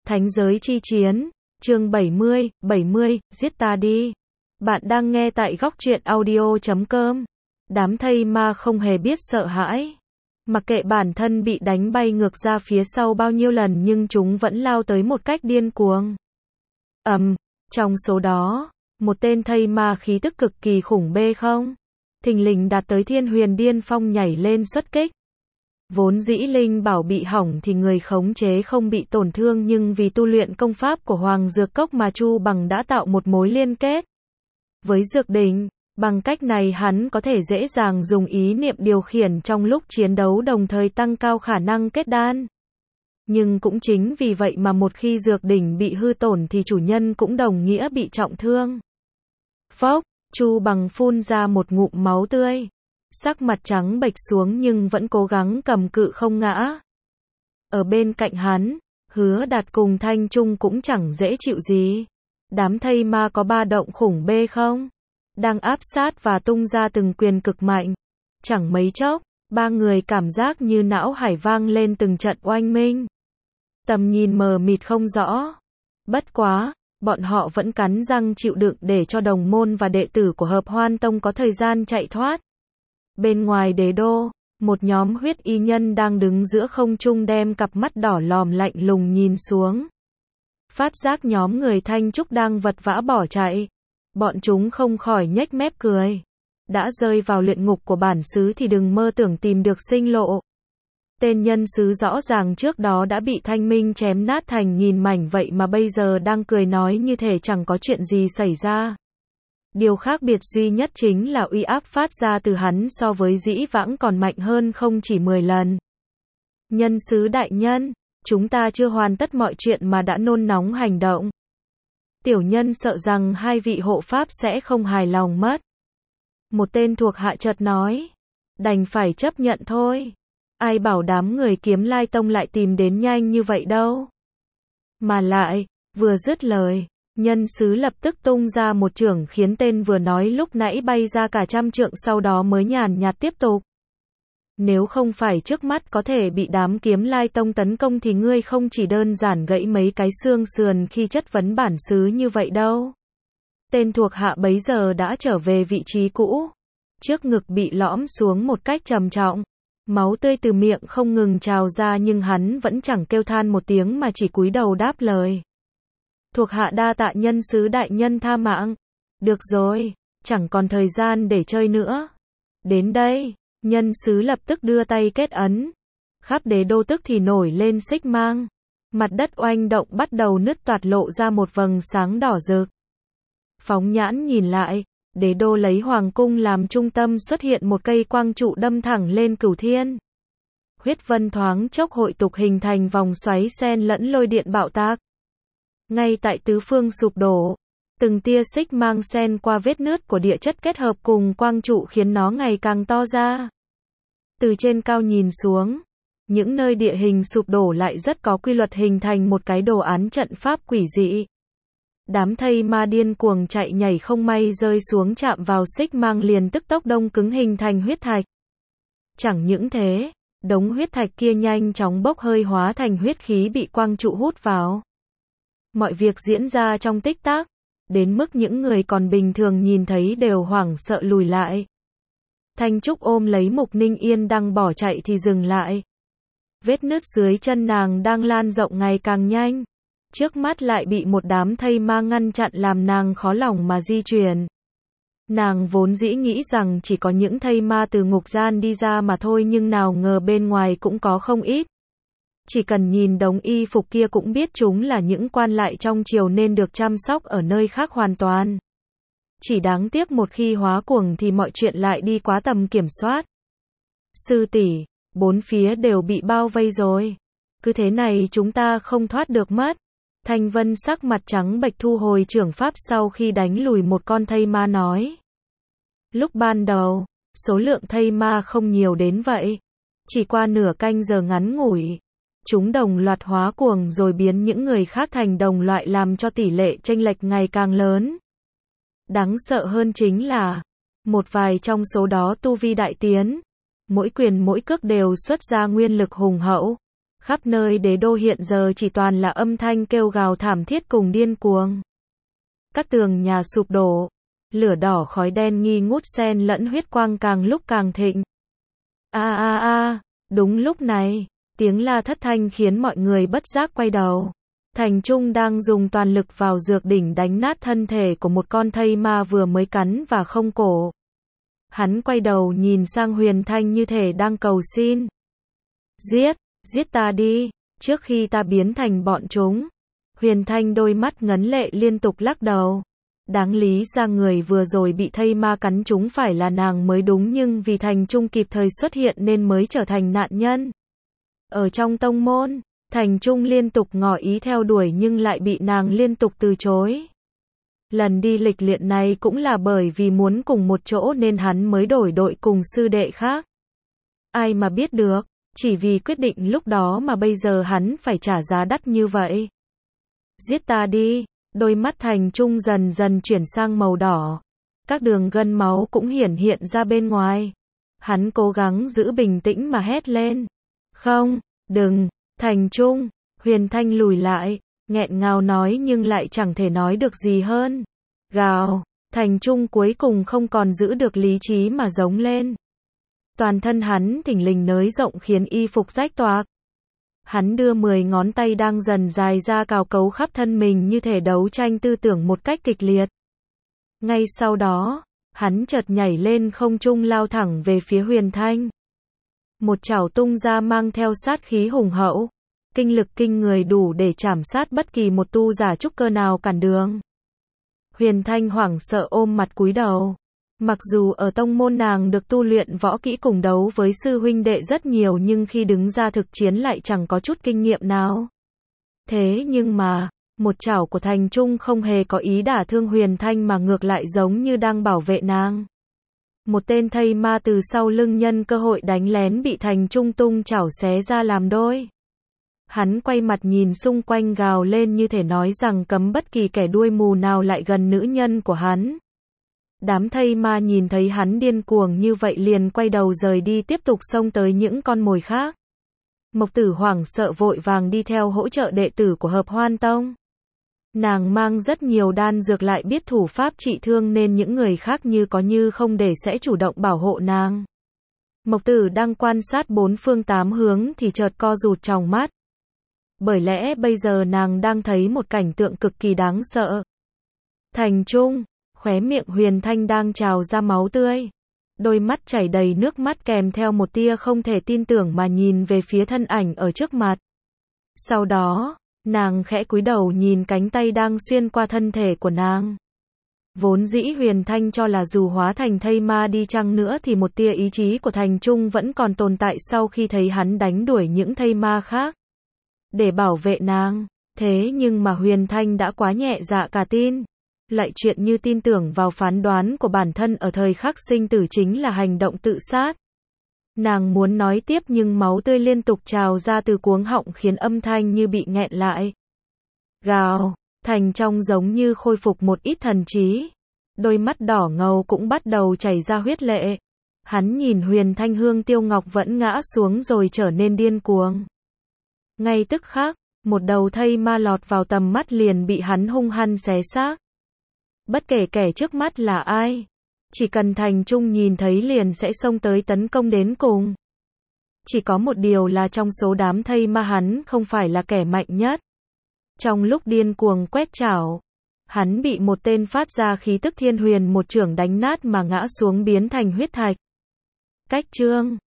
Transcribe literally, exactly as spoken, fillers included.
Thánh giới chi chiến, chương bảy mươi, bảy mươi, giết ta đi. Bạn đang nghe tại góc truyện audio chấm com. Đám thây ma không hề biết sợ hãi. Mặc kệ bản thân bị đánh bay ngược ra phía sau bao nhiêu lần nhưng chúng vẫn lao tới một cách điên cuồng. Ầm, um, trong số đó, một tên thây ma khí tức cực kỳ khủng bê không? Thình lình đạt tới Thiên Huyền Điên Phong nhảy lên xuất kích. Vốn dĩ linh bảo bị hỏng thì người khống chế không bị tổn thương nhưng vì tu luyện công pháp của Hoàng Dược Cốc mà Chu Bằng đã tạo một mối liên kết với Dược Đỉnh. Bằng cách này hắn có thể dễ dàng dùng ý niệm điều khiển trong lúc chiến đấu đồng thời tăng cao khả năng kết đan. Nhưng cũng chính vì vậy mà một khi Dược Đỉnh bị hư tổn thì chủ nhân cũng đồng nghĩa bị trọng thương. Phốc, Chu Bằng phun ra một ngụm máu tươi. Sắc mặt trắng bệch xuống nhưng vẫn cố gắng cầm cự không ngã. Ở bên cạnh hắn, Hứa Đạt cùng Thanh Trung cũng chẳng dễ chịu gì. Đám thây ma có ba động khủng bê không? Đang áp sát và tung ra từng quyền cực mạnh. Chẳng mấy chốc, ba người cảm giác như não hải vang lên từng trận oanh minh. Tầm nhìn mờ mịt không rõ. Bất quá, bọn họ vẫn cắn răng chịu đựng để cho đồng môn và đệ tử của Hợp Hoan Tông có thời gian chạy thoát. Bên ngoài đế đô, một nhóm huyết y nhân đang đứng giữa không trung đem cặp mắt đỏ lòm lạnh lùng nhìn xuống. Phát giác nhóm người Thanh Trúc đang vật vã bỏ chạy. Bọn chúng không khỏi nhếch mép cười. Đã rơi vào luyện ngục của bản xứ thì đừng mơ tưởng tìm được sinh lộ. Tên nhân xứ rõ ràng trước đó đã bị Thanh Minh chém nát thành nghìn mảnh vậy mà bây giờ đang cười nói như thể chẳng có chuyện gì xảy ra. Điều khác biệt duy nhất chính là uy áp phát ra từ hắn so với dĩ vãng còn mạnh hơn không chỉ mười lần. Nhân xứ đại nhân, chúng ta chưa hoàn tất mọi chuyện mà đã nôn nóng hành động. Tiểu nhân sợ rằng hai vị hộ pháp sẽ không hài lòng mất. Một tên thuộc hạ chợt nói. Đành phải chấp nhận thôi. Ai bảo đám người Kiếm Lai Tông lại tìm đến nhanh như vậy đâu. Mà lại, vừa dứt lời, nhân xứ lập tức tung ra một chưởng khiến tên vừa nói lúc nãy bay ra cả trăm trượng sau đó mới nhàn nhạt tiếp tục. Nếu không phải trước mắt có thể bị đám Kiếm Lai Tông tấn công thì ngươi không chỉ đơn giản gãy mấy cái xương sườn khi chất vấn bản xứ như vậy đâu. Tên thuộc hạ bấy giờ đã trở về vị trí cũ. Trước ngực bị lõm xuống một cách trầm trọng. Máu tươi từ miệng không ngừng trào ra nhưng hắn vẫn chẳng kêu than một tiếng mà chỉ cúi đầu đáp lời. Thuộc hạ đa tạ nhân xứ đại nhân tha mạng. Được rồi, chẳng còn thời gian để chơi nữa. Đến đây, nhân xứ lập tức đưa tay kết ấn. Khắp đế đô tức thì nổi lên xích mang. Mặt đất oanh động bắt đầu nứt toạc lộ ra một vầng sáng đỏ rực. Phóng nhãn nhìn lại, đế đô lấy hoàng cung làm trung tâm xuất hiện một cây quang trụ đâm thẳng lên cửu thiên. Huyết vân thoáng chốc hội tục hình thành vòng xoáy xen lẫn lôi điện bạo tạc. Ngay tại tứ phương sụp đổ, từng tia xích mang xen qua vết nứt của địa chất kết hợp cùng quang trụ khiến nó ngày càng to ra. Từ trên cao nhìn xuống, những nơi địa hình sụp đổ lại rất có quy luật hình thành một cái đồ án trận pháp quỷ dị. Đám thây ma điên cuồng chạy nhảy không may rơi xuống chạm vào xích mang liền tức tốc đông cứng hình thành huyết thạch. Chẳng những thế, đống huyết thạch kia nhanh chóng bốc hơi hóa thành huyết khí bị quang trụ hút vào. Mọi việc diễn ra trong tích tắc, đến mức những người còn bình thường nhìn thấy đều hoảng sợ lùi lại. Thanh Trúc ôm lấy Mục Ninh Yên đang bỏ chạy thì dừng lại. Vết nứt dưới chân nàng đang lan rộng ngày càng nhanh. Trước mắt lại bị một đám thây ma ngăn chặn làm nàng khó lòng mà di chuyển. Nàng vốn dĩ nghĩ rằng chỉ có những thây ma từ ngục gian đi ra mà thôi nhưng nào ngờ bên ngoài cũng có không ít. Chỉ cần nhìn đống y phục kia cũng biết chúng là những quan lại trong triều nên được chăm sóc ở nơi khác hoàn toàn. Chỉ đáng tiếc một khi hóa cuồng thì mọi chuyện lại đi quá tầm kiểm soát. Sư tỷ, bốn phía đều bị bao vây rồi. Cứ thế này chúng ta không thoát được mất. Thanh Vân sắc mặt trắng bệch thu hồi chưởng pháp sau khi đánh lùi một con thây ma nói. Lúc ban đầu, số lượng thây ma không nhiều đến vậy. Chỉ qua nửa canh giờ ngắn ngủi, chúng đồng loạt hóa cuồng rồi biến những người khác thành đồng loại làm cho tỷ lệ chênh lệch ngày càng lớn. Đáng sợ hơn chính là, một vài trong số đó tu vi đại tiến. Mỗi quyền mỗi cước đều xuất ra nguyên lực hùng hậu. Khắp nơi đế đô hiện giờ chỉ toàn là âm thanh kêu gào thảm thiết cùng điên cuồng. Các tường nhà sụp đổ, lửa đỏ khói đen nghi ngút xen lẫn huyết quang càng lúc càng thịnh. A a a, đúng lúc này, tiếng la thất thanh khiến mọi người bất giác quay đầu. Thành Trung đang dùng toàn lực vào dược đỉnh đánh nát thân thể của một con thây ma vừa mới cắn và không cổ. Hắn quay đầu nhìn sang Huyền Thanh như thể đang cầu xin. Giết, giết ta đi, trước khi ta biến thành bọn chúng. Huyền Thanh đôi mắt ngấn lệ liên tục lắc đầu. Đáng lý ra người vừa rồi bị thây ma cắn chúng phải là nàng mới đúng, nhưng vì Thành Trung kịp thời xuất hiện nên mới trở thành nạn nhân. Ở trong tông môn, Thành Trung liên tục ngỏ ý theo đuổi nhưng lại bị nàng liên tục từ chối. Lần đi lịch luyện này cũng là bởi vì muốn cùng một chỗ nên hắn mới đổi đội cùng sư đệ khác. Ai mà biết được, chỉ vì quyết định lúc đó mà bây giờ hắn phải trả giá đắt như vậy. Giết ta đi, đôi mắt Thành Trung dần dần chuyển sang màu đỏ. Các đường gân máu cũng hiển hiện ra bên ngoài. Hắn cố gắng giữ bình tĩnh mà hét lên. Không, đừng, Thành Trung. Huyền Thanh lùi lại, nghẹn ngào nói nhưng lại chẳng thể nói được gì hơn. Gào, Thành Trung cuối cùng không còn giữ được lý trí mà giống lên. Toàn thân hắn thình lình nới rộng khiến y phục rách toạc. Hắn đưa mười ngón tay đang dần dài ra cào cấu khắp thân mình như thể đấu tranh tư tưởng một cách kịch liệt. Ngay sau đó, hắn chợt nhảy lên không trung lao thẳng về phía Huyền Thanh. Một chảo tung ra mang theo sát khí hùng hậu, kinh lực kinh người đủ để chảm sát bất kỳ một tu giả trúc cơ nào cản đường. Huyền Thanh hoảng sợ ôm mặt cúi đầu. Mặc dù ở tông môn nàng được tu luyện võ kỹ cùng đấu với sư huynh đệ rất nhiều nhưng khi đứng ra thực chiến lại chẳng có chút kinh nghiệm nào. Thế nhưng mà, một chảo của Thành Trung không hề có ý đả thương Huyền Thanh mà ngược lại giống như đang bảo vệ nàng. Một tên thây ma từ sau lưng nhân cơ hội đánh lén bị Thành Trung tung chảo xé ra làm đôi. Hắn quay mặt nhìn xung quanh gào lên như thể nói rằng cấm bất kỳ kẻ đuôi mù nào lại gần nữ nhân của hắn. Đám thây ma nhìn thấy hắn điên cuồng như vậy liền quay đầu rời đi tiếp tục xông tới những con mồi khác. Mộc Tử hoảng sợ vội vàng đi theo hỗ trợ đệ tử của Hợp Hoan Tông. Nàng mang rất nhiều đan dược lại biết thủ pháp trị thương nên những người khác như có như không để sẽ chủ động bảo hộ nàng. Mộc Tử đang quan sát bốn phương tám hướng thì chợt co rụt tròng mắt. Bởi lẽ bây giờ nàng đang thấy một cảnh tượng cực kỳ đáng sợ. Thành Trung, khóe miệng Huyền Thanh đang trào ra máu tươi. Đôi mắt chảy đầy nước mắt kèm theo một tia không thể tin tưởng mà nhìn về phía thân ảnh ở trước mặt. Sau đó, nàng khẽ cúi đầu nhìn cánh tay đang xuyên qua thân thể của nàng. Vốn dĩ Huyền Thanh cho là dù hóa thành thây ma đi chăng nữa thì một tia ý chí của Thành Trung vẫn còn tồn tại sau khi thấy hắn đánh đuổi những thây ma khác. Để bảo vệ nàng, thế nhưng mà Huyền Thanh đã quá nhẹ dạ cả tin. Lại chuyện như tin tưởng vào phán đoán của bản thân ở thời khắc sinh tử chính là hành động tự sát. Nàng muốn nói tiếp nhưng máu tươi liên tục trào ra từ cuống họng khiến âm thanh như bị nghẹn lại. Gào, Thành trong giống như khôi phục một ít thần trí. Đôi mắt đỏ ngầu cũng bắt đầu chảy ra huyết lệ. Hắn nhìn Huyền Thanh Hương Tiêu Ngọc vẫn ngã xuống rồi trở nên điên cuồng. Ngay tức khắc, một đầu thây ma lọt vào tầm mắt liền bị hắn hung hăng xé xác. Bất kể kẻ trước mắt là ai, chỉ cần Thành Trung nhìn thấy liền sẽ xông tới tấn công đến cùng. Chỉ có một điều là trong số đám thây ma hắn không phải là kẻ mạnh nhất. Trong lúc điên cuồng quét chảo, hắn bị một tên phát ra khí tức thiên huyền một chưởng đánh nát mà ngã xuống biến thành huyết thạch. Cách chương